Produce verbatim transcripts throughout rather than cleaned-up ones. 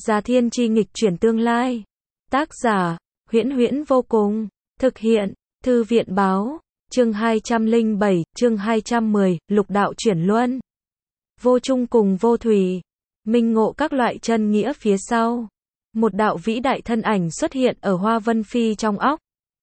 Già Thiên Chi nghịch chuyển tương lai. Tác giả, Huyễn Huyễn vô cùng. Thực hiện, Thư viện báo. Chương hai trăm lẻ bảy, chương hai trăm mười, lục đạo chuyển luân. Vô trung cùng vô thủy. Minh ngộ các loại chân nghĩa phía sau. Một đạo vĩ đại thân ảnh xuất hiện ở Hoa Vân Phi trong óc.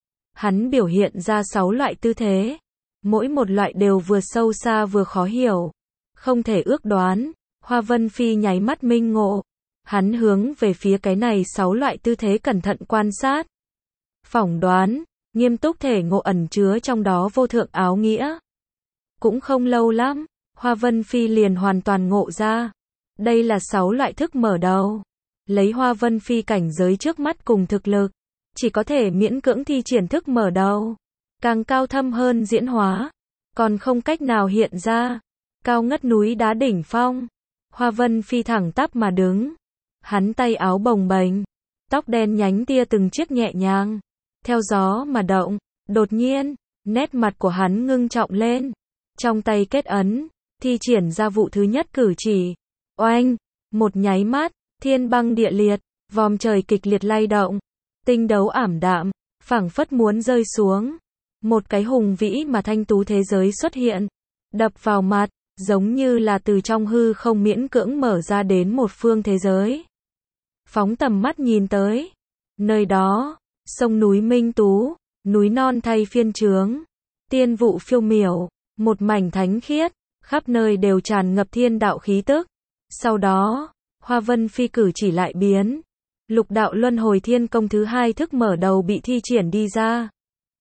Hắn biểu hiện ra sáu loại tư thế. Mỗi một loại đều vừa sâu xa vừa khó hiểu. Không thể ước đoán. Hoa Vân Phi nháy mắt minh ngộ. Hắn hướng về phía cái này sáu loại tư thế cẩn thận quan sát. Phỏng đoán, nghiêm túc thể ngộ ẩn chứa trong đó vô thượng áo nghĩa. Cũng không lâu lắm, Hoa Vân Phi liền hoàn toàn ngộ ra. Đây là sáu loại thức mở đầu. Lấy Hoa Vân Phi cảnh giới trước mắt cùng thực lực, chỉ có thể miễn cưỡng thi triển thức mở đầu. Càng cao thâm hơn diễn hóa, còn không cách nào hiện ra. Cao ngất núi đá đỉnh phong. Hoa Vân Phi thẳng tắp mà đứng. Hắn tay áo bồng bềnh, tóc đen nhánh tia từng chiếc nhẹ nhàng, theo gió mà động. Đột nhiên, nét mặt của hắn ngưng trọng lên. Trong tay kết ấn, thi triển ra vụ thứ nhất cử chỉ. Oanh, một nháy mắt, thiên băng địa liệt, vòm trời kịch liệt lay động. Tinh đấu ảm đạm, phảng phất muốn rơi xuống. Một cái hùng vĩ mà thanh tú thế giới xuất hiện, đập vào mặt, giống như là từ trong hư không miễn cưỡng mở ra đến một phương thế giới. Phóng tầm mắt nhìn tới, nơi đó, sông núi minh tú, núi non thay phiên trướng, tiên vụ phiêu miểu, một mảnh thánh khiết, khắp nơi đều tràn ngập thiên đạo khí tức. Sau đó, Hoa Vân Phi cử chỉ lại biến, lục đạo luân hồi thiên công thứ hai thức mở đầu bị thi triển đi ra.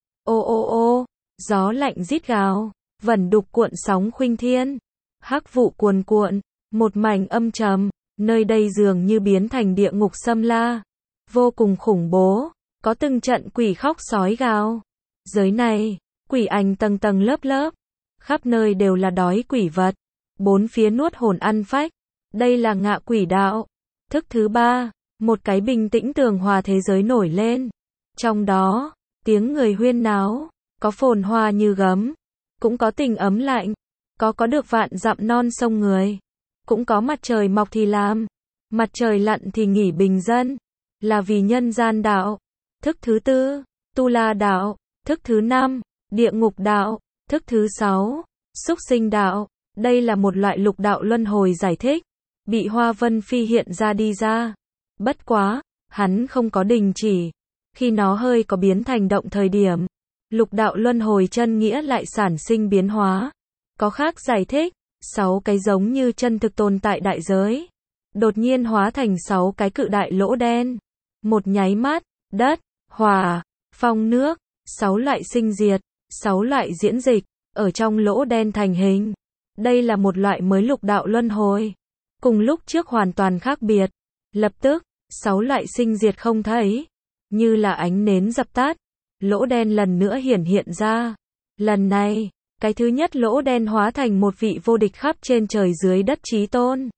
Ô ô ô, gió lạnh rít gào, vẩn đục cuộn sóng khuynh thiên, hắc vụ cuồn cuộn, một mảnh âm trầm, nơi đây dường như biến thành địa ngục xâm la, vô cùng khủng bố, có từng trận quỷ khóc sói gào. Giới này, quỷ ảnh tầng tầng lớp lớp, khắp nơi đều là đói quỷ vật, bốn phía nuốt hồn ăn phách. Đây là ngạ quỷ đạo. Thức thứ ba, một cái bình tĩnh tường hòa thế giới nổi lên. Trong đó, tiếng người huyên náo, có phồn hoa như gấm, cũng có tình ấm lạnh, có có được vạn dặm non sông người, cũng có mặt trời mọc thì làm, mặt trời lặn thì nghỉ bình dân, là vì nhân gian đạo. Thức thứ tư, tu la đạo. Thức thứ năm, địa ngục đạo. Thức thứ sáu, súc sinh đạo. Đây là một loại lục đạo luân hồi giải thích, bị Hoa Vân Phi hiện ra đi ra. Bất quá, hắn không có đình chỉ. Khi nó hơi có biến thành động thời điểm, lục đạo luân hồi chân nghĩa lại sản sinh biến hóa. Có khác giải thích, sáu cái giống như chân thực tồn tại đại giới, đột nhiên hóa thành sáu cái cự đại lỗ đen. Một nháy mắt, đất, hỏa, phong nước, sáu loại sinh diệt, sáu loại diễn dịch, ở trong lỗ đen thành hình. Đây là một loại mới lục đạo luân hồi. Cùng lúc trước hoàn toàn khác biệt. Lập tức, sáu loại sinh diệt không thấy, như là ánh nến dập tắt, lỗ đen lần nữa hiển hiện ra. Lần này, cái thứ nhất lỗ đen hóa thành một vị vô địch khắp trên trời dưới đất chí tôn.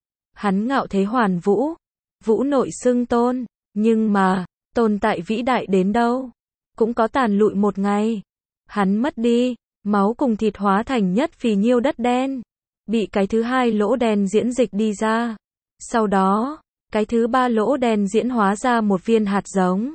Hắn ngạo thế hoàn vũ, vũ nội xưng tôn, nhưng mà, tồn tại vĩ đại đến đâu, cũng có tàn lụi một ngày. Hắn mất đi, máu cùng thịt hóa thành nhất phì nhiêu đất đen, bị cái thứ hai lỗ đen diễn dịch đi ra. Sau đó, cái thứ ba lỗ đen diễn hóa ra một viên hạt giống,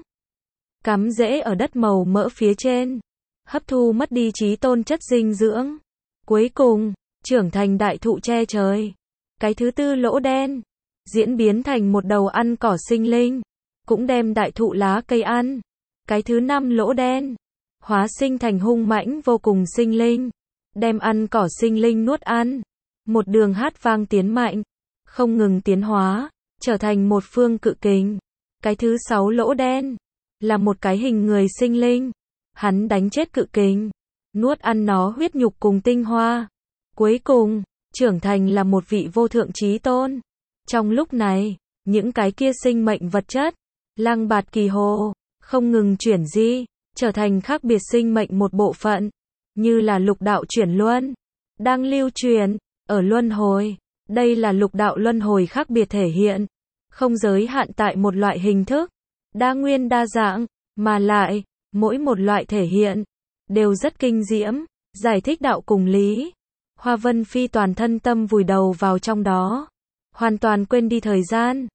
cắm rễ ở đất màu mỡ phía trên, hấp thu mất đi chí tôn chất dinh dưỡng. Cuối cùng, trưởng thành đại thụ che trời. Cái thứ tư lỗ đen, diễn biến thành một đầu ăn cỏ sinh linh, cũng đem đại thụ lá cây ăn. Cái thứ năm lỗ đen, hóa sinh thành hung mãnh vô cùng sinh linh, đem ăn cỏ sinh linh nuốt ăn. Một đường hát vang tiến mạnh, không ngừng tiến hóa, trở thành một phương cự kình. Cái thứ sáu lỗ đen, là một cái hình người sinh linh. Hắn đánh chết cự kình, nuốt ăn nó huyết nhục cùng tinh hoa. Cuối cùng, trưởng thành là một vị vô thượng chí tôn. Trong lúc này, những cái kia sinh mệnh vật chất, lang bạt kỳ hồ, không ngừng chuyển di, trở thành khác biệt sinh mệnh một bộ phận, như là lục đạo chuyển luân, đang lưu truyền, ở luân hồi. Đây là lục đạo luân hồi khác biệt thể hiện, không giới hạn tại một loại hình thức, đa nguyên đa dạng, mà lại, mỗi một loại thể hiện, đều rất kinh diễm, giải thích đạo cùng lý. Hoa Vân Phi toàn thân tâm vùi đầu vào trong đó, hoàn toàn quên đi thời gian.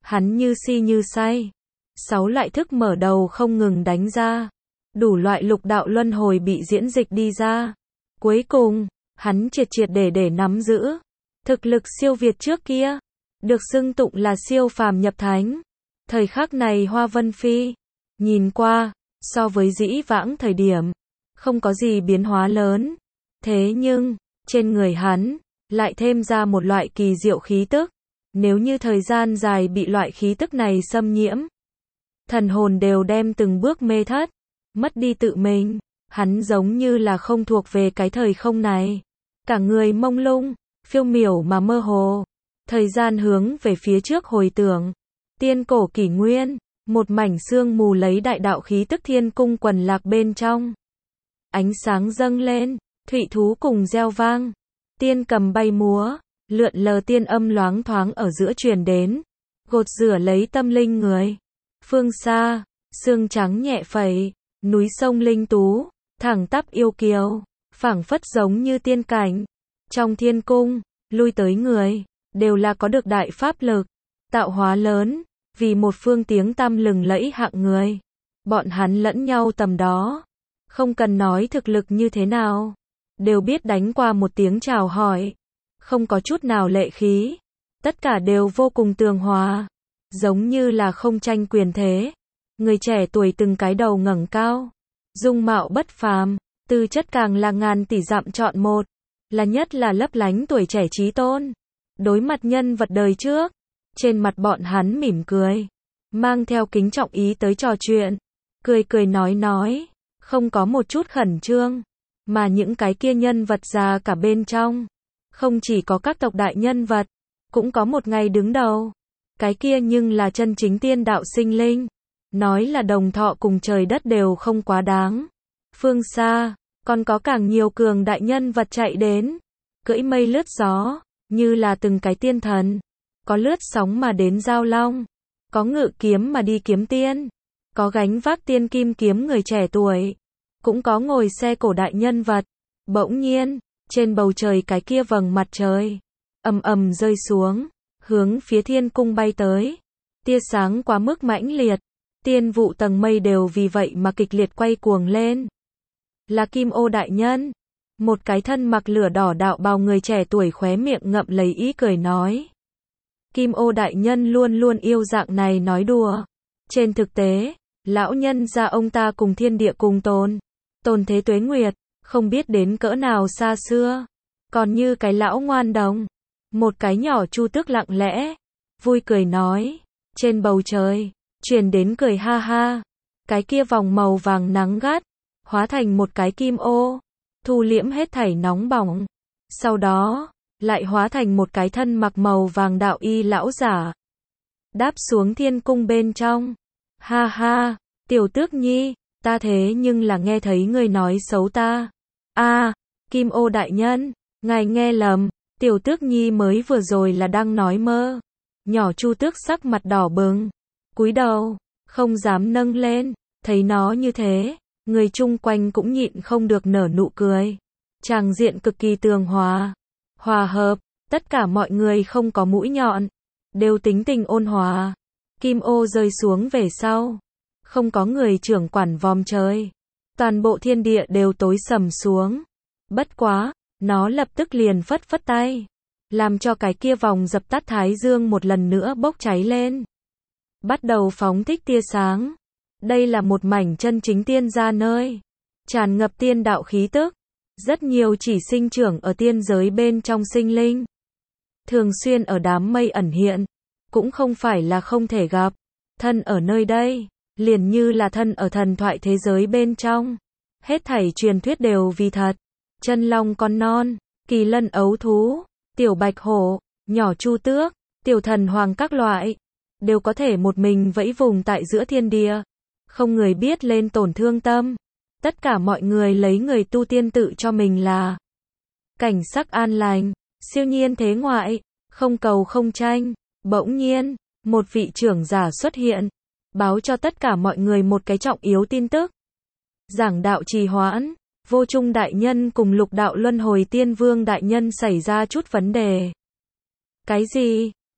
Hắn như si như say. Sáu loại thức mở đầu không ngừng đánh ra. Đủ loại lục đạo luân hồi bị diễn dịch đi ra. Cuối cùng, hắn triệt triệt để để nắm giữ. Thực lực siêu việt trước kia. Được xưng tụng là siêu phàm nhập thánh. Thời khắc này Hoa Vân Phi. Nhìn qua, so với dĩ vãng thời điểm. Không có gì biến hóa lớn. Thế nhưng, trên người hắn, lại thêm ra một loại kỳ diệu khí tức. Nếu như thời gian dài bị loại khí tức này xâm nhiễm. Thần hồn đều đem từng bước mê thất. Mất đi tự mình. Hắn giống như là không thuộc về cái thời không này. Cả người mông lung, phiêu miểu mà mơ hồ. Thời gian hướng về phía trước hồi tưởng. Tiên cổ kỷ nguyên. Một mảnh sương mù lấy đại đạo khí tức thiên cung quần lạc bên trong. Ánh sáng dâng lên. Thụy thú cùng reo vang. Tiên cầm bay múa. Lượn lờ tiên âm loáng thoáng ở giữa truyền đến. Gột rửa lấy tâm linh người. Phương xa. Sương trắng nhẹ phẩy. Núi sông linh tú. Thẳng tắp yêu kiều. Phảng phất giống như tiên cảnh. Trong thiên cung. Lui tới người. Đều là có được đại pháp lực. Tạo hóa lớn. Vì một phương tiếng tăm lừng lẫy hạng người. Bọn hắn lẫn nhau tầm đó. Không cần nói thực lực như thế nào. Đều biết đánh qua một tiếng chào hỏi. Không có chút nào lệ khí. Tất cả đều vô cùng tường hòa. Giống như là không tranh quyền thế. Người trẻ tuổi từng cái đầu ngẩng cao. Dung mạo bất phàm. Tư chất càng là ngàn tỷ dặm chọn một. Là nhất là lấp lánh tuổi trẻ trí tôn. Đối mặt nhân vật đời trước. Trên mặt bọn hắn mỉm cười. Mang theo kính trọng ý tới trò chuyện. Cười cười nói nói. Không có một chút khẩn trương. Mà những cái kia nhân vật già cả bên trong. Không chỉ có các tộc đại nhân vật. Cũng có một ngày đứng đầu. Cái kia nhưng là chân chính tiên đạo sinh linh. Nói là đồng thọ cùng trời đất đều không quá đáng. Phương xa. Còn có càng nhiều cường đại nhân vật chạy đến. Cưỡi mây lướt gió. Như là từng cái tiên thần. Có lướt sóng mà đến giao long. Có ngự kiếm mà đi kiếm tiên. Có gánh vác tiên kim kiếm người trẻ tuổi. Cũng có ngồi xe cổ đại nhân vật. Bỗng nhiên, trên bầu trời cái kia vầng mặt trời. Ầm ầm rơi xuống. Hướng phía thiên cung bay tới. Tia sáng quá mức mãnh liệt. Tiên vụ tầng mây đều vì vậy mà kịch liệt quay cuồng lên. Là Kim Ô đại nhân. Một cái thân mặc lửa đỏ đạo bào người trẻ tuổi khóe miệng ngậm lấy ý cười nói. Kim Ô đại nhân luôn luôn yêu dạng này nói đùa. Trên thực tế, lão nhân gia ông ta cùng thiên địa cùng tồn. Tồn thế tuế nguyệt, không biết đến cỡ nào xa xưa. Còn như cái lão ngoan đồng. Một cái nhỏ chu tước lặng lẽ. Vui cười nói. Trên bầu trời, truyền đến cười ha ha. Cái kia vòng màu vàng nắng gắt. Hóa thành một cái kim ô. Thu liễm hết thảy nóng bỏng. Sau đó, lại hóa thành một cái thân mặc màu vàng đạo y lão giả. Đáp xuống thiên cung bên trong. Ha ha, tiểu tước nhi, ta thế nhưng là nghe thấy người nói xấu ta. A, Kim Ô đại nhân, ngài nghe lầm, tiểu tước nhi mới vừa rồi là đang nói mơ. Nhỏ chu tước sắc mặt đỏ bừng. Cúi đầu, không dám nâng lên, thấy nó như thế. Người chung quanh cũng nhịn không được nở nụ cười. Tràng diện cực kỳ tường hòa. Hòa hợp, tất cả mọi người không có mũi nhọn. Đều tính tình ôn hòa. Kim ô rơi xuống về sau. Không có người trưởng quản vòm trời. Toàn bộ thiên địa đều tối sầm xuống. Bất quá, nó lập tức liền phất phất tay. Làm cho cái kia vòng dập tắt thái dương một lần nữa bốc cháy lên. Bắt đầu phóng thích tia sáng. Đây là một mảnh chân chính tiên gia nơi. Tràn ngập tiên đạo khí tức. Rất nhiều chỉ sinh trưởng ở tiên giới bên trong sinh linh. Thường xuyên ở đám mây ẩn hiện. Cũng không phải là không thể gặp. Thân ở nơi đây. Liền như là thân ở thần thoại thế giới bên trong. Hết thảy truyền thuyết đều vì thật. Chân long con non. Kỳ lân ấu thú. Tiểu bạch hổ. Nhỏ chu tước. Tiểu thần hoàng các loại. Đều có thể một mình vẫy vùng tại giữa thiên địa. Không người biết lên tổn thương tâm. Tất cả mọi người lấy người tu tiên tự cho mình là cảnh sắc an lành, siêu nhiên thế ngoại, không cầu không tranh. Bỗng nhiên, một vị trưởng giả xuất hiện, báo cho tất cả mọi người một cái trọng yếu tin tức. Giảng đạo trì hoãn, Vô Trung đại nhân cùng Lục đạo luân hồi tiên vương đại nhân xảy ra chút vấn đề. Cái gì?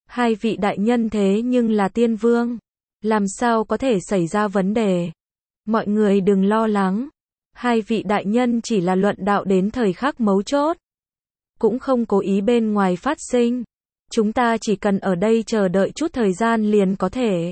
Hai vị đại nhân thế nhưng là tiên vương, làm sao có thể xảy ra vấn đề? Mọi người đừng lo lắng, hai vị đại nhân chỉ là luận đạo đến thời khắc mấu chốt, cũng không cố ý bên ngoài phát sinh. Chúng ta chỉ cần ở đây chờ đợi chút thời gian liền có thể.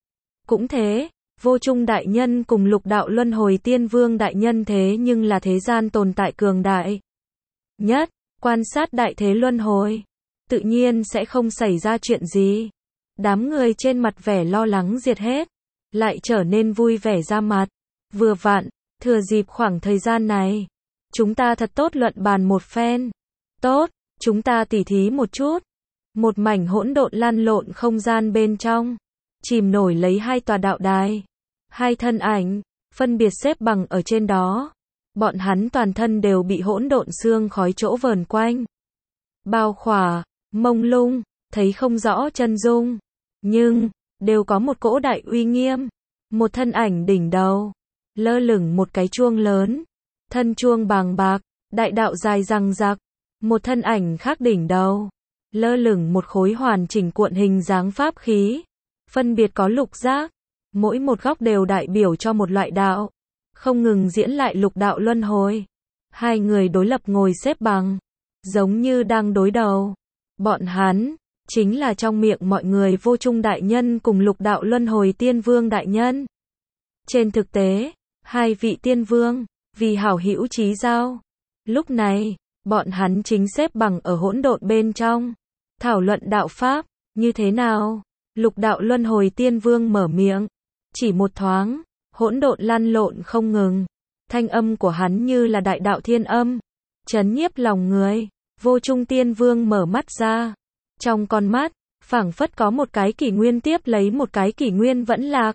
Cũng thế, Vô Trung đại nhân cùng Lục đạo luân hồi tiên vương đại nhân thế nhưng là thế gian tồn tại cường đại nhất, quan sát đại thế luân hồi, tự nhiên sẽ không xảy ra chuyện gì. Đám người trên mặt vẻ lo lắng diệt hết, lại trở nên vui vẻ ra mặt. Vừa vặn, thừa dịp khoảng thời gian này, chúng ta thật tốt luận bàn một phen. Tốt, chúng ta tỉ thí một chút. Một mảnh hỗn độn lăn lộn không gian bên trong, chìm nổi lấy hai tòa đạo đài. Hai thân ảnh, phân biệt xếp bằng ở trên đó. Bọn hắn toàn thân đều bị hỗn độn xương khói chỗ vờn quanh. Bao khỏa, mông lung, thấy không rõ chân dung. Nhưng, đều có một cỗ đại uy nghiêm. Một thân ảnh đỉnh đầu, lơ lửng một cái chuông lớn. Thân chuông bàng bạc, đại đạo dài răng rạc. Một thân ảnh khác đỉnh đầu, lơ lửng một khối hoàn chỉnh cuộn hình dáng pháp khí. Phân biệt có lục giác, mỗi một góc đều đại biểu cho một loại đạo, không ngừng diễn lại lục đạo luân hồi. Hai người đối lập ngồi xếp bằng, giống như đang đối đầu. Bọn hắn, chính là trong miệng mọi người Vô Trung đại nhân cùng Lục đạo luân hồi tiên vương đại nhân. Trên thực tế, hai vị tiên vương, vì hảo hữu chí giao. Lúc này, bọn hắn chính xếp bằng ở hỗn độn bên trong, thảo luận đạo pháp, như thế nào? Lục đạo luân hồi tiên vương mở miệng, chỉ một thoáng, hỗn độn lăn lộn không ngừng, thanh âm của hắn như là đại đạo thiên âm, chấn nhiếp lòng người. Vô Trung tiên vương mở mắt ra, trong con mắt, phảng phất có một cái kỷ nguyên tiếp lấy một cái kỷ nguyên vẫn lạc.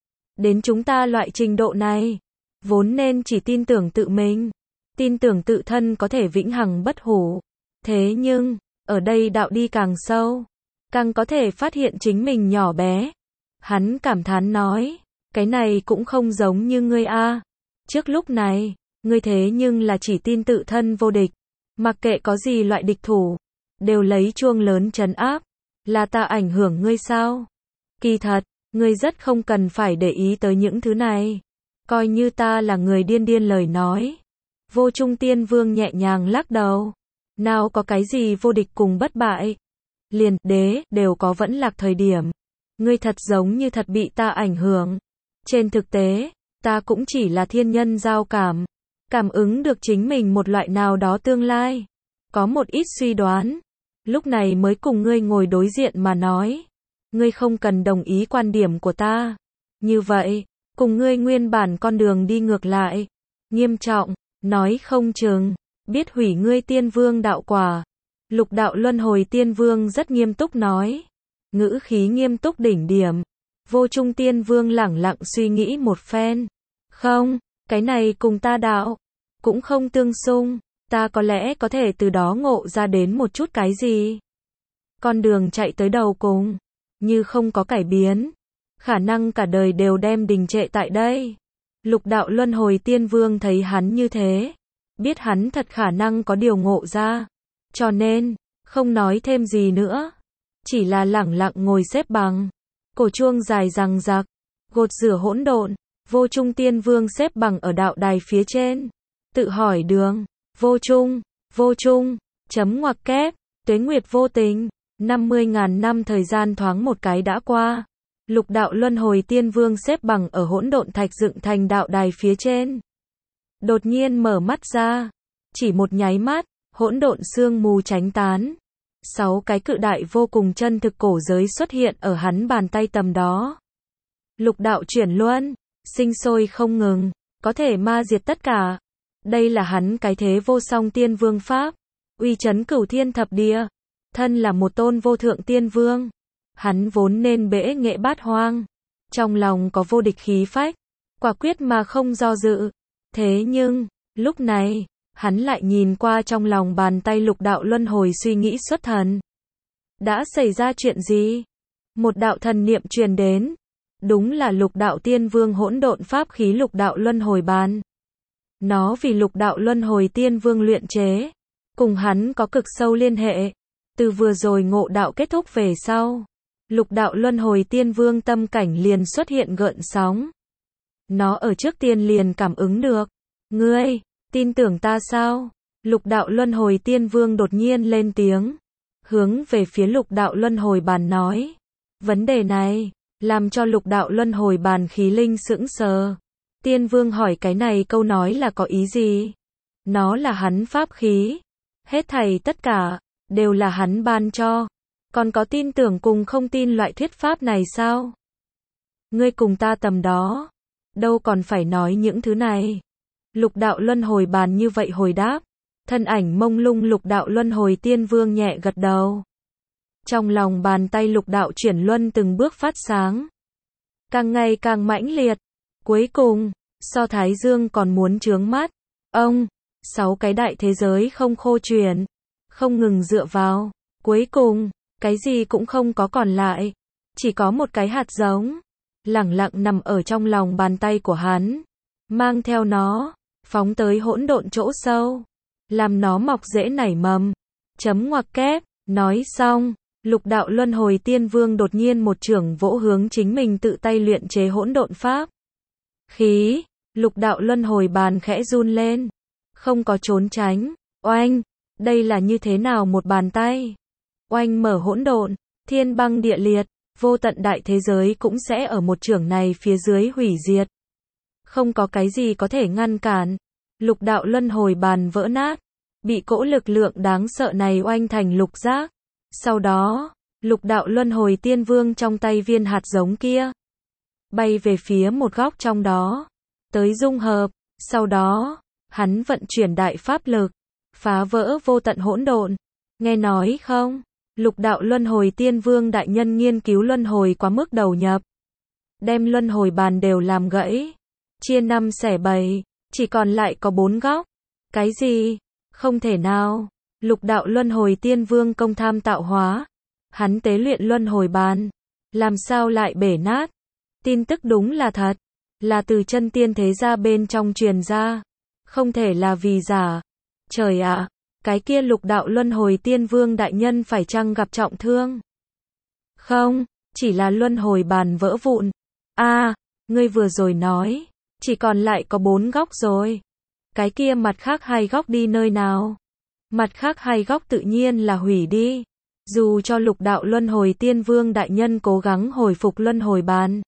Đến chúng ta loại trình độ này, vốn nên chỉ tin tưởng tự mình, tin tưởng tự thân có thể vĩnh hằng bất hủ. Thế nhưng, ở đây đạo đi càng sâu, càng có thể phát hiện chính mình nhỏ bé. Hắn cảm thán nói, cái này cũng không giống như ngươi a. Trước lúc này, ngươi thế nhưng là chỉ tin tự thân vô địch, mặc kệ có gì loại địch thủ, đều lấy chuông lớn trấn áp, là ta ảnh hưởng ngươi sao? Kỳ thật, ngươi rất không cần phải để ý tới những thứ này, coi như ta là người điên điên lời nói. Vô Trung tiên vương nhẹ nhàng lắc đầu, nào có cái gì vô địch cùng bất bại, liền đế đều có vẫn lạc thời điểm. Ngươi thật giống như thật bị ta ảnh hưởng. Trên thực tế, ta cũng chỉ là thiên nhân giao cảm, cảm ứng được chính mình một loại nào đó tương lai, có một ít suy đoán, lúc này mới cùng ngươi ngồi đối diện mà nói. Ngươi không cần đồng ý quan điểm của ta, như vậy, cùng ngươi nguyên bản con đường đi ngược lại, nghiêm trọng, nói không chừng, biết hủy ngươi tiên vương đạo quả. Lục đạo luân hồi tiên vương rất nghiêm túc nói, ngữ khí nghiêm túc đỉnh điểm. Vô Trung tiên vương lẳng lặng suy nghĩ một phen, không, cái này cùng ta đạo cũng không tương xung, ta có lẽ có thể từ đó ngộ ra đến một chút cái gì. Con đường chạy tới đầu cùng, như không có cải biến, khả năng cả đời đều đem đình trệ tại đây. Lục đạo luân hồi tiên vương thấy hắn như thế, biết hắn thật khả năng có điều ngộ ra, cho nên, không nói thêm gì nữa, chỉ là lẳng lặng ngồi xếp bằng. Cổ chuông dài răng rạc, gột rửa hỗn độn. Vô Trung tiên vương xếp bằng ở đạo đài phía trên, tự hỏi đường. Vô Trung, Vô Trung, chấm ngoặc kép, tuế nguyệt vô tình, năm mươi ngàn năm thời gian thoáng một cái đã qua. Lục đạo luân hồi tiên vương xếp bằng ở hỗn độn thạch dựng thành đạo đài phía trên, đột nhiên mở mắt ra, chỉ một nháy mắt, hỗn độn sương mù tránh tán. Sáu cái cự đại vô cùng chân thực cổ giới xuất hiện ở hắn bàn tay tầm đó. Lục đạo chuyển luân, sinh sôi không ngừng, có thể ma diệt tất cả. Đây là hắn cái thế vô song tiên vương pháp, uy chấn cửu thiên thập địa. Thân là một tôn vô thượng tiên vương, hắn vốn nên bẽ nghệ bát hoang, trong lòng có vô địch khí phách, quả quyết mà không do dự. Thế nhưng, lúc này, hắn lại nhìn qua trong lòng bàn tay lục đạo luân hồi suy nghĩ xuất thần. Đã xảy ra chuyện gì? Một đạo thần niệm truyền đến, đúng là lục đạo tiên vương hỗn độn pháp khí lục đạo luân hồi bàn. Nó vì lục đạo luân hồi tiên vương luyện chế, cùng hắn có cực sâu liên hệ. Từ vừa rồi ngộ đạo kết thúc về sau, lục đạo luân hồi tiên vương tâm cảnh liền xuất hiện gợn sóng. Nó ở trước tiên liền cảm ứng được. Ngươi, tin tưởng ta sao? Lục đạo luân hồi tiên vương đột nhiên lên tiếng. Hướng về phía lục đạo luân hồi bàn nói. Vấn đề này, làm cho lục đạo luân hồi bàn khí linh sững sờ. Tiên vương hỏi cái này câu nói là có ý gì? Nó là hắn pháp khí. Hết thảy tất cả, đều là hắn ban cho. Còn có tin tưởng cùng không tin loại thuyết pháp này sao? Ngươi cùng ta tầm đó. Đâu còn phải nói những thứ này. Lục đạo luân hồi bàn như vậy hồi đáp. Thân ảnh mông lung lục đạo luân hồi tiên vương nhẹ gật đầu. Trong lòng bàn tay lục đạo chuyển luân từng bước phát sáng. Càng ngày càng mãnh liệt. Cuối cùng, so thái dương còn muốn chướng mắt. Ông, sáu cái đại thế giới không khô chuyển. Không ngừng dựa vào. Cuối cùng, cái gì cũng không có còn lại. Chỉ có một cái hạt giống. Lẳng lặng nằm ở trong lòng bàn tay của hắn. Mang theo nó, phóng tới hỗn độn chỗ sâu. Làm nó mọc rễ nảy mầm. Chấm ngoặc kép, nói xong. Lục đạo luân hồi tiên vương đột nhiên một chưởng vỗ hướng chính mình tự tay luyện chế hỗn độn pháp. Khí, lục đạo luân hồi bàn khẽ run lên. Không có trốn tránh. Oanh, đây là như thế nào một bàn tay? Oanh mở hỗn độn, thiên băng địa liệt, vô tận đại thế giới cũng sẽ ở một chưởng này phía dưới hủy diệt. Không có cái gì có thể ngăn cản. Lục đạo luân hồi bàn vỡ nát, bị cỗ lực lượng đáng sợ này oanh thành lục giác. Sau đó, lục đạo luân hồi tiên vương trong tay viên hạt giống kia, bay về phía một góc trong đó, tới dung hợp. Sau đó, hắn vận chuyển đại pháp lực, phá vỡ vô tận hỗn độn. Nghe nói không? Lục đạo luân hồi tiên vương đại nhân nghiên cứu luân hồi quá mức đầu nhập. Đem luân hồi bàn đều làm gãy. Chia năm xẻ bảy, chỉ còn lại có bốn góc. Cái gì? Không thể nào. Lục đạo luân hồi tiên vương công tham tạo hóa. Hắn tế luyện luân hồi bàn. Làm sao lại bể nát? Tin tức đúng là thật. Là từ chân tiên thế gia bên trong truyền ra. Không thể là vì giả. Trời ạ! À, cái kia lục đạo luân hồi tiên vương đại nhân phải chăng gặp trọng thương? Không, chỉ là luân hồi bàn vỡ vụn. A, à, ngươi vừa rồi nói, chỉ còn lại có bốn góc rồi. Cái kia mặt khác hai góc đi nơi nào? Mặt khác hai góc tự nhiên là hủy đi. Dù cho lục đạo luân hồi tiên vương đại nhân cố gắng hồi phục luân hồi bàn,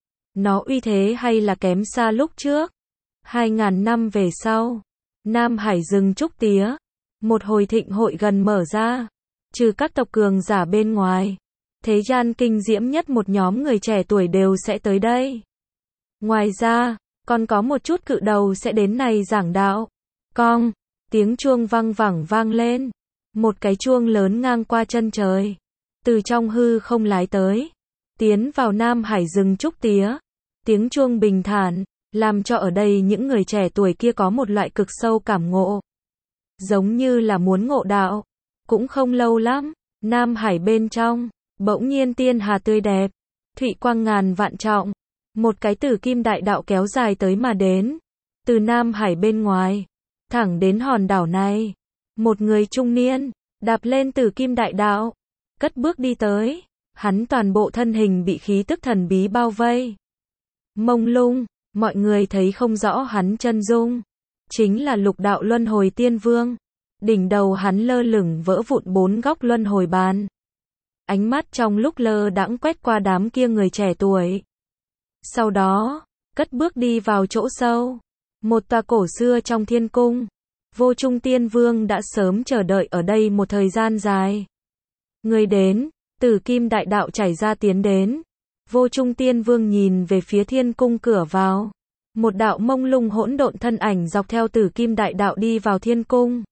nó uy thế hay là kém xa lúc trước. Hai ngàn năm về sau, Nam Hải rừng trúc tía, một hồi thịnh hội gần mở ra. Trừ các tộc cường giả bên ngoài, thế gian kinh diễm nhất một nhóm người trẻ tuổi đều sẽ tới đây. Ngoài ra, còn có một chút cự đầu sẽ đến này giảng đạo. Cong, tiếng chuông vang vẳng vang lên. Một cái chuông lớn ngang qua chân trời. Từ trong hư không lái tới. Tiến vào Nam Hải rừng trúc tía. Tiếng chuông bình thản, làm cho ở đây những người trẻ tuổi kia có một loại cực sâu cảm ngộ. Giống như là muốn ngộ đạo. Cũng không lâu lắm, Nam Hải bên trong, bỗng nhiên tiên hà tươi đẹp. Thụy quang ngàn vạn trọng. Một cái tử kim đại đạo kéo dài tới mà đến. Từ Nam Hải bên ngoài, thẳng đến hòn đảo này. Một người trung niên, đạp lên tử kim đại đạo, cất bước đi tới. Hắn toàn bộ thân hình bị khí tức thần bí bao vây. Mông lung, mọi người thấy không rõ hắn chân dung. Chính là lục đạo luân hồi tiên vương. Đỉnh đầu hắn lơ lửng vỡ vụn bốn góc luân hồi bàn. Ánh mắt trong lúc lơ đãng quét qua đám kia người trẻ tuổi. Sau đó, cất bước đi vào chỗ sâu. Một tòa cổ xưa trong thiên cung. Vô Trung Tiên Vương đã sớm chờ đợi ở đây một thời gian dài. Người đến, Tử Kim Đại Đạo chảy ra tiến đến. Vô Trung Tiên Vương nhìn về phía thiên cung cửa vào. Một đạo mông lung hỗn độn thân ảnh dọc theo Tử Kim Đại Đạo đi vào thiên cung.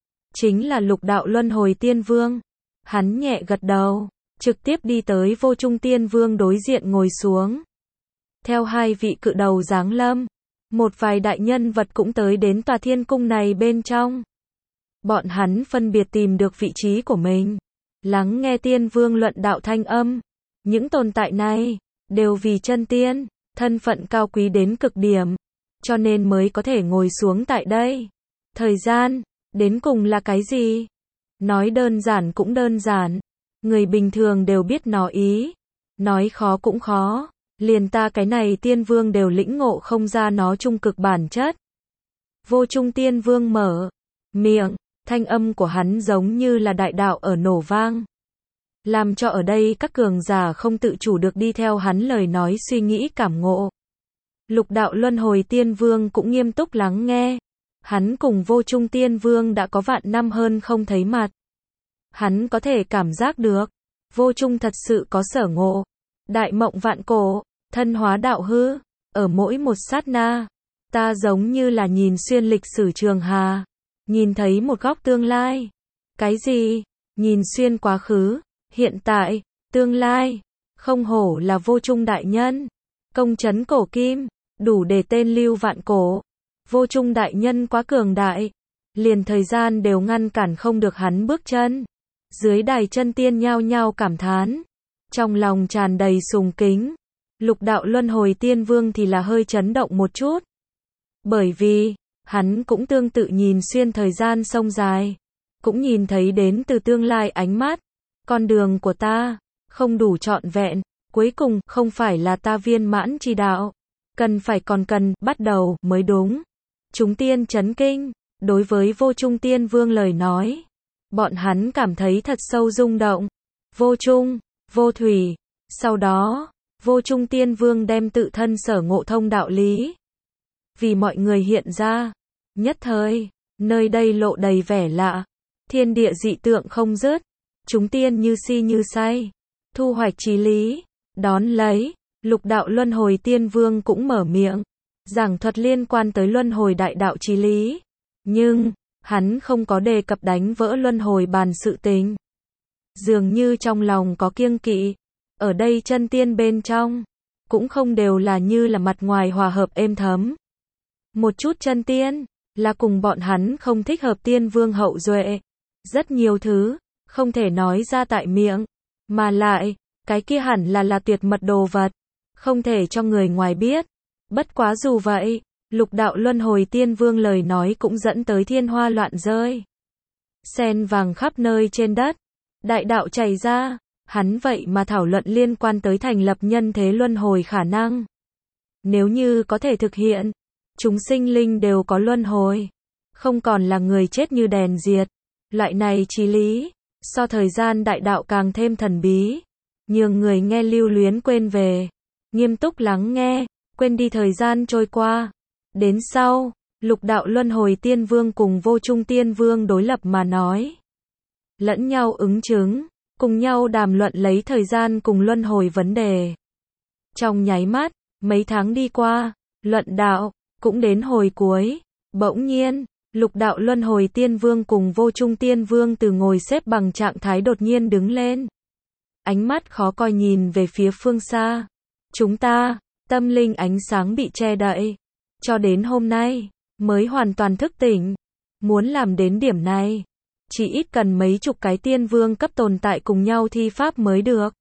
Chính là lục đạo luân hồi tiên vương. Hắn nhẹ gật đầu, trực tiếp đi tới Vô Trung Tiên Vương đối diện ngồi xuống. Theo hai vị cự đầu giáng lâm, một vài đại nhân vật cũng tới đến tòa thiên cung này bên trong. Bọn hắn phân biệt tìm được vị trí của mình, lắng nghe tiên vương luận đạo thanh âm. Những tồn tại này, đều vì chân tiên, thân phận cao quý đến cực điểm, cho nên mới có thể ngồi xuống tại đây. Thời gian, đến cùng là cái gì? Nói đơn giản cũng đơn giản. Người bình thường đều biết nó ý. Nói khó cũng khó. Liền ta cái này tiên vương đều lĩnh ngộ không ra nó trung cực bản chất. Vô Trung Tiên Vương mở miệng, thanh âm của hắn giống như là đại đạo ở nổ vang. Làm cho ở đây các cường giả không tự chủ được đi theo hắn lời nói suy nghĩ cảm ngộ. Lục đạo luân hồi tiên vương cũng nghiêm túc lắng nghe. Hắn cùng Vô Trung Tiên Vương đã có vạn năm hơn không thấy mặt. Hắn có thể cảm giác được, Vô Trung thật sự có sở ngộ. Đại mộng vạn cổ, thân hóa đạo hư, ở mỗi một sát na, ta giống như là nhìn xuyên lịch sử trường hà, nhìn thấy một góc tương lai. Cái gì? Nhìn xuyên quá khứ, hiện tại, tương lai, không hổ là Vô Trung đại nhân. Công trấn cổ kim, đủ để tên lưu vạn cổ. Vô Trung đại nhân quá cường đại, liền thời gian đều ngăn cản không được hắn bước chân. Dưới đài chân tiên nhao nhao cảm thán, trong lòng tràn đầy sùng kính. Lục đạo luân hồi tiên vương thì là hơi chấn động một chút. Bởi vì, hắn cũng tương tự nhìn xuyên thời gian sông dài, cũng nhìn thấy đến từ tương lai ánh mắt. Con đường của ta, không đủ trọn vẹn, cuối cùng không phải là ta viên mãn chi đạo. Cần phải còn cần, bắt đầu, mới đúng. Chúng tiên chấn kinh, đối với Vô Trung Tiên Vương lời nói. Bọn hắn cảm thấy thật sâu rung động. Vô Trung, vô thủy. Sau đó, Vô Trung Tiên Vương đem tự thân sở ngộ thông đạo lý. Vì mọi người hiện ra. Nhất thời, nơi đây lộ đầy vẻ lạ. Thiên địa dị tượng không dứt. Chúng tiên như si như say. Thu hoạch chí lý. Đón lấy, lục đạo luân hồi tiên vương cũng mở miệng. Giảng thuật liên quan tới luân hồi đại đạo chí lý. Nhưng, hắn không có đề cập đánh vỡ luân hồi bàn sự tình. Dường như trong lòng có kiêng kỵ. Ở đây chân tiên bên trong, cũng không đều là như là mặt ngoài hòa hợp êm thấm. Một chút chân tiên, là cùng bọn hắn không thích hợp tiên vương hậu duệ. Rất nhiều thứ, không thể nói ra tại miệng. Mà lại, cái kia hẳn là là tuyệt mật đồ vật. Không thể cho người ngoài biết. Bất quá dù vậy, lục đạo luân hồi tiên vương lời nói cũng dẫn tới thiên hoa loạn rơi. Sen vàng khắp nơi trên đất. Đại đạo chảy ra. Hắn vậy mà thảo luận liên quan tới thành lập nhân thế luân hồi khả năng. Nếu như có thể thực hiện, chúng sinh linh đều có luân hồi. Không còn là người chết như đèn diệt. Loại này chí lý, so thời gian đại đạo càng thêm thần bí. Nhường người nghe lưu luyến quên về. Nghiêm túc lắng nghe, quên đi thời gian trôi qua. Đến sau, lục đạo luân hồi tiên vương cùng Vô Trung Tiên Vương đối lập mà nói. Lẫn nhau ứng chứng. Cùng nhau đàm luận lấy thời gian cùng luân hồi vấn đề. Trong nháy mắt, mấy tháng đi qua, luận đạo, cũng đến hồi cuối. Bỗng nhiên, lục đạo luân hồi tiên vương cùng Vô Trung Tiên Vương từ ngồi xếp bằng trạng thái đột nhiên đứng lên. Ánh mắt khó coi nhìn về phía phương xa. Chúng ta, tâm linh ánh sáng bị che đậy. Cho đến hôm nay, mới hoàn toàn thức tỉnh. Muốn làm đến điểm này. Chỉ ít cần mấy chục cái tiên vương cấp tồn tại cùng nhau thi pháp mới được.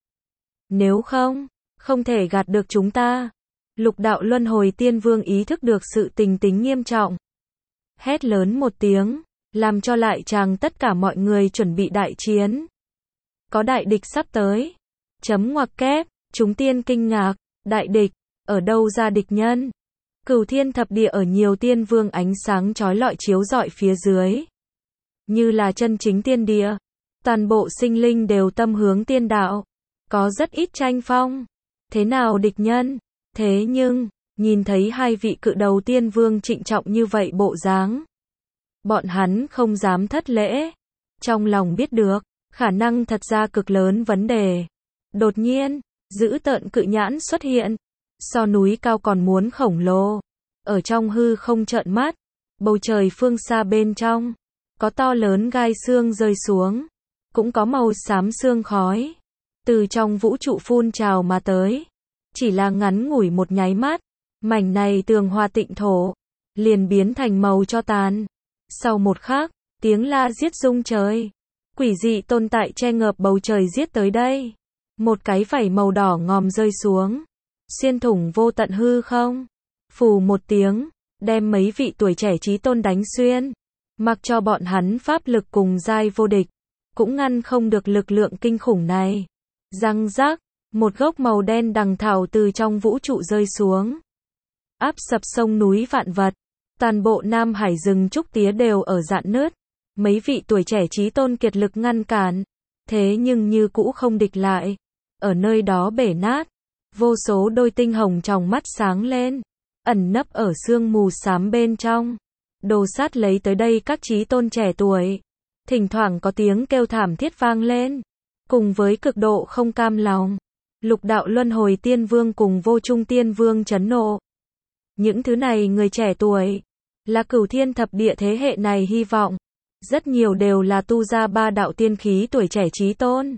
Nếu không, không thể gạt được chúng ta. Lục đạo luân hồi tiên vương ý thức được sự tình tính nghiêm trọng. Hét lớn một tiếng, làm cho lại chàng tất cả mọi người chuẩn bị đại chiến. Có đại địch sắp tới. Chấm ngoặc kép, chúng tiên kinh ngạc, đại địch, ở đâu ra địch nhân? Cửu thiên thập địa ở nhiều tiên vương ánh sáng chói lọi chiếu rọi phía dưới. Như là chân chính tiên địa. Toàn bộ sinh linh đều tâm hướng tiên đạo. Có rất ít tranh phong. Thế nào địch nhân? Thế nhưng, nhìn thấy hai vị cự đầu tiên vương trịnh trọng như vậy bộ dáng. Bọn hắn không dám thất lễ. Trong lòng biết được, khả năng thật ra cực lớn vấn đề. Đột nhiên, dữ tợn cự nhãn xuất hiện. So núi cao còn muốn khổng lồ. Ở trong hư không trợn mắt. Bầu trời phương xa bên trong. Có to lớn gai xương rơi xuống. Cũng có màu xám xương khói. Từ trong vũ trụ phun trào mà tới. Chỉ là ngắn ngủi một nháy mắt. Mảnh này tường hòa tịnh thổ. Liền biến thành màu cho tàn. Sau một khắc, tiếng la giết rung trời. Quỷ dị tồn tại che ngợp bầu trời giết tới đây. Một cái vảy màu đỏ ngòm rơi xuống. Xuyên thủng vô tận hư không. Phù một tiếng. Đem mấy vị tuổi trẻ chí tôn đánh xuyên. Mặc cho bọn hắn pháp lực cùng giai vô địch. cũng ngăn không được lực lượng kinh khủng này. Răng rác, một gốc màu đen đằng thảo từ trong vũ trụ rơi xuống. Áp sập sông núi vạn vật. Toàn bộ Nam Hải rừng trúc tía đều ở rạn nứt. Mấy vị tuổi trẻ chí tôn kiệt lực ngăn cản. Thế nhưng như cũ không địch lại. Ở nơi đó bể nát. Vô số đôi tinh hồng trong mắt sáng lên. Ẩn nấp ở sương mù xám bên trong. Đồ sát lấy tới đây các chí tôn trẻ tuổi. Thỉnh thoảng có tiếng kêu thảm thiết vang lên. Cùng với cực độ không cam lòng. Lục đạo luân hồi tiên vương cùng vô trung tiên vương chấn nộ. Những thứ này người trẻ tuổi. Là cửu thiên thập địa thế hệ này hy vọng. Rất nhiều đều là tu ra ba đạo tiên khí tuổi trẻ chí tôn.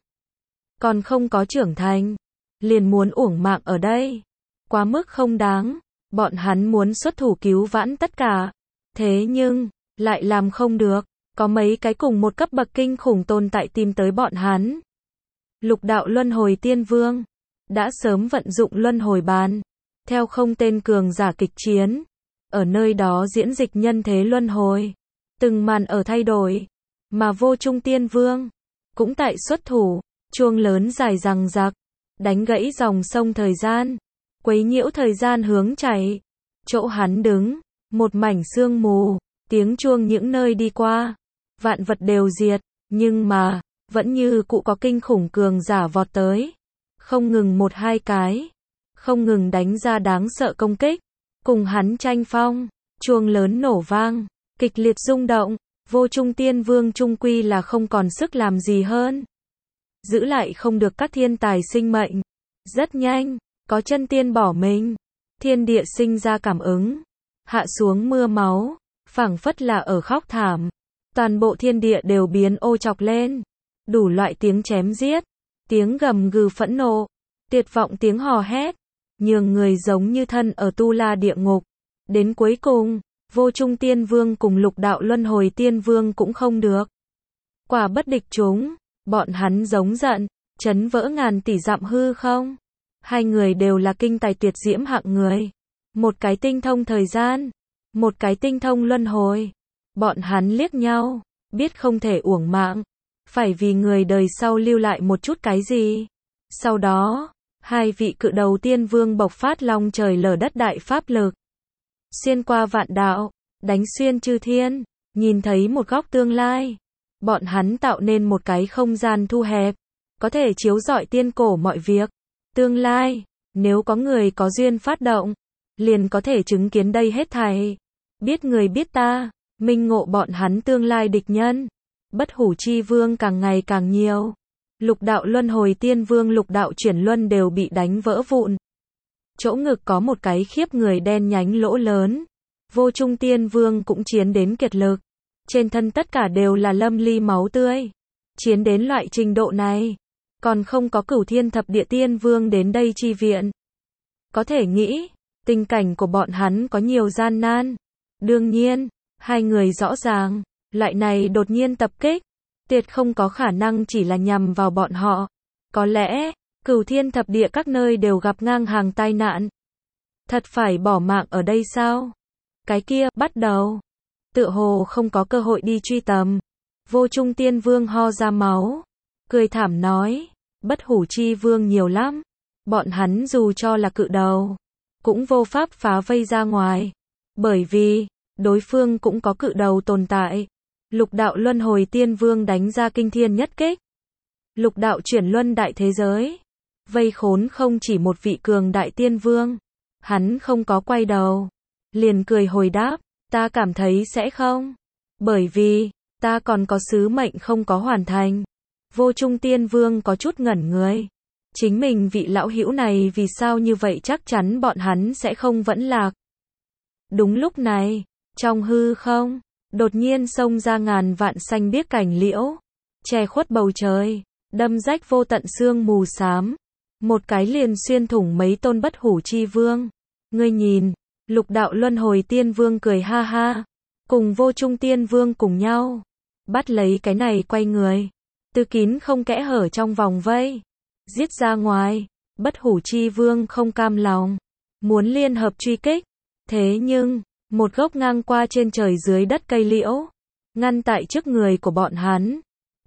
Còn không có trưởng thành. Liền muốn uổng mạng ở đây. Quá mức không đáng. Bọn hắn muốn xuất thủ cứu vãn tất cả. Thế nhưng, lại làm không được. Có mấy cái cùng một cấp bậc kinh khủng tồn tại tìm tới bọn hắn. Lục đạo luân hồi tiên vương. Đã sớm vận dụng luân hồi bàn. Theo không tên cường giả kịch chiến. Ở nơi đó diễn dịch nhân thế luân hồi. Từng màn ở thay đổi. Mà vô trung tiên vương. Cũng tại xuất thủ. Chuông lớn dài rằng rạc. Đánh gãy dòng sông thời gian. Quấy nhiễu thời gian hướng chảy. Chỗ hắn đứng. Một mảnh sương mù. Tiếng chuông những nơi đi qua. Vạn vật đều diệt. Nhưng mà. Vẫn như cụ có kinh khủng cường giả vọt tới. Không ngừng một hai cái. Không ngừng đánh ra đáng sợ công kích. Cùng hắn tranh phong. Chuông lớn nổ vang. Kịch liệt rung động. Vô trung tiên vương trung quy là không còn sức làm gì hơn. Giữ lại không được các thiên tài sinh mệnh. Rất nhanh. Có chân tiên bỏ mình. Thiên địa sinh ra cảm ứng. Hạ xuống mưa máu. Phảng phất là ở khóc thảm. Toàn bộ thiên địa đều biến ô chọc lên. Đủ loại tiếng chém giết. Tiếng gầm gừ phẫn nộ. Tuyệt vọng tiếng hò hét. Nhường người giống như thân ở tu la địa ngục. Đến cuối cùng, vô trung tiên vương cùng lục đạo luân hồi tiên vương cũng không được. Quả bất địch chúng. Bọn hắn giống giận. Chấn vỡ ngàn tỷ dặm hư không. Hai người đều là kinh tài tuyệt diễm hạng người. Một cái tinh thông thời gian. Một cái tinh thông luân hồi. Bọn hắn liếc nhau. Biết không thể uổng mạng. Phải vì người đời sau lưu lại một chút cái gì. Sau đó, hai vị cự đầu tiên vương bộc phát long trời lở đất đại pháp lực. Xuyên qua vạn đạo. Đánh xuyên chư thiên. Nhìn thấy một góc tương lai. Bọn hắn tạo nên một cái không gian thu hẹp. Có thể chiếu rọi tiên cổ mọi việc. Tương lai, nếu có người có duyên phát động, liền có thể chứng kiến đây hết thảy. Biết người biết ta, minh ngộ bọn hắn tương lai địch nhân. Bất hủ chi vương càng ngày càng nhiều. Lục đạo luân hồi tiên vương lục đạo chuyển luân đều bị đánh vỡ vụn. Chỗ ngực có một cái khiếp người đen nhánh lỗ lớn. Vô trung tiên vương cũng chiến đến kiệt lực. Trên thân tất cả đều là lâm ly máu tươi. Chiến đến loại trình độ này. Còn không có cửu thiên thập địa tiên vương đến đây chi viện. Có thể nghĩ, tình cảnh của bọn hắn có nhiều gian nan. Đương nhiên, hai người rõ ràng, loại này đột nhiên tập kích, tuyệt không có khả năng chỉ là nhằm vào bọn họ. Có lẽ, cửu thiên thập địa các nơi đều gặp ngang hàng tai nạn. Thật phải bỏ mạng ở đây sao? Cái kia, bắt đầu. Tựa hồ không có cơ hội đi truy tầm. Vô trung tiên vương ho ra máu. Cười thảm nói, bất hủ chi vương nhiều lắm. Bọn hắn dù cho là cự đầu, cũng vô pháp phá vây ra ngoài. Bởi vì, đối phương cũng có cự đầu tồn tại. Lục đạo luân hồi tiên vương đánh ra kinh thiên nhất kích. Lục đạo chuyển luân đại thế giới. Vây khốn không chỉ một vị cường đại tiên vương. Hắn không có quay đầu. Liền cười hồi đáp, ta cảm thấy sẽ không. Bởi vì, ta còn có sứ mệnh không có hoàn thành. Vô trung tiên vương có chút ngẩn người. Chính mình vị lão hữu này vì sao như vậy chắc chắn bọn hắn sẽ không vẫn lạc. Đúng lúc này, trong hư không, đột nhiên xông ra ngàn vạn xanh biếc cảnh liễu. Che khuất bầu trời, đâm rách vô tận sương mù xám. Một cái liền xuyên thủng mấy tôn bất hủ chi vương. Ngươi nhìn, lục đạo luân hồi tiên vương cười ha ha. Cùng vô trung tiên vương cùng nhau. Bắt lấy cái này quay người. Tư kín không kẽ hở trong vòng vây. Giết ra ngoài. Bất hủ chi vương không cam lòng. Muốn liên hợp truy kích. Thế nhưng, một gốc ngang qua trên trời dưới đất cây liễu. Ngăn tại trước người của bọn hắn.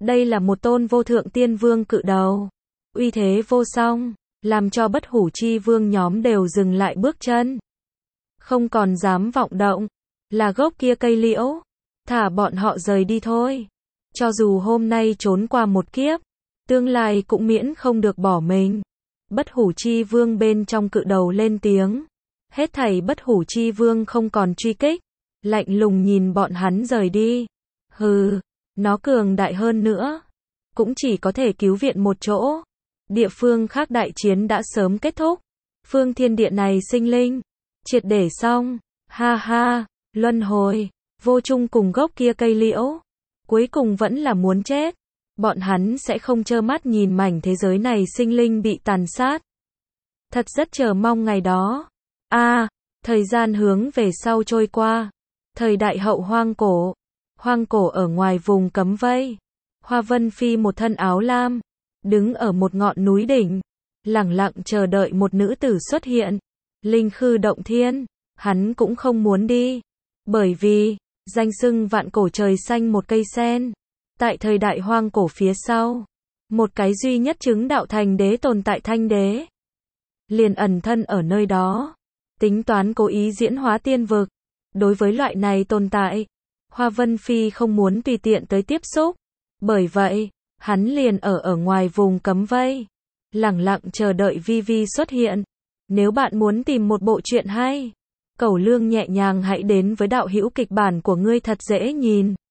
Đây là một tôn vô thượng tiên vương cự đầu, uy thế vô song, làm cho Bất Hủ Chi Vương nhóm đều dừng lại bước chân. Không còn dám vọng động, là gốc kia cây liễu, thả bọn họ rời đi thôi. Cho dù hôm nay trốn qua một kiếp, tương lai cũng miễn không được bỏ mình. Bất Hủ Chi Vương bên trong cự đầu lên tiếng. Hết thảy Bất Hủ Chi Vương không còn truy kích, lạnh lùng nhìn bọn hắn rời đi. Hừ, nó cường đại hơn nữa, cũng chỉ có thể cứu viện một chỗ. Địa phương khác đại chiến đã sớm kết thúc. Phương thiên địa này sinh linh, triệt để xong. Ha ha, luân hồi, vô chung cùng gốc kia cây liễu. Cuối cùng vẫn là muốn chết. Bọn hắn sẽ không trơ mắt nhìn mảnh thế giới này sinh linh bị tàn sát. Thật rất chờ mong ngày đó. A, à, thời gian hướng về sau trôi qua. Thời đại hậu hoang cổ. Hoang cổ ở ngoài vùng cấm vây. Hoa Vân Phi một thân áo lam, đứng ở một ngọn núi đỉnh, lẳng lặng chờ đợi một nữ tử xuất hiện. Linh khư động thiên, hắn cũng không muốn đi, bởi vì danh xưng vạn cổ trời xanh một cây sen. Tại thời đại hoang cổ phía sau, một cái duy nhất chứng đạo thành đế tồn tại thanh đế, liền ẩn thân ở nơi đó, tính toán cố ý diễn hóa tiên vực. Đối với loại này tồn tại, Hoa Vân Phi không muốn tùy tiện tới tiếp xúc, bởi vậy, hắn liền ở ở ngoài vùng cấm vây, lẳng lặng chờ đợi Vi Vi xuất hiện. Nếu bạn muốn tìm một bộ truyện hay, cẩu lương nhẹ nhàng hãy đến với đạo hữu kịch bản của ngươi thật dễ nhìn.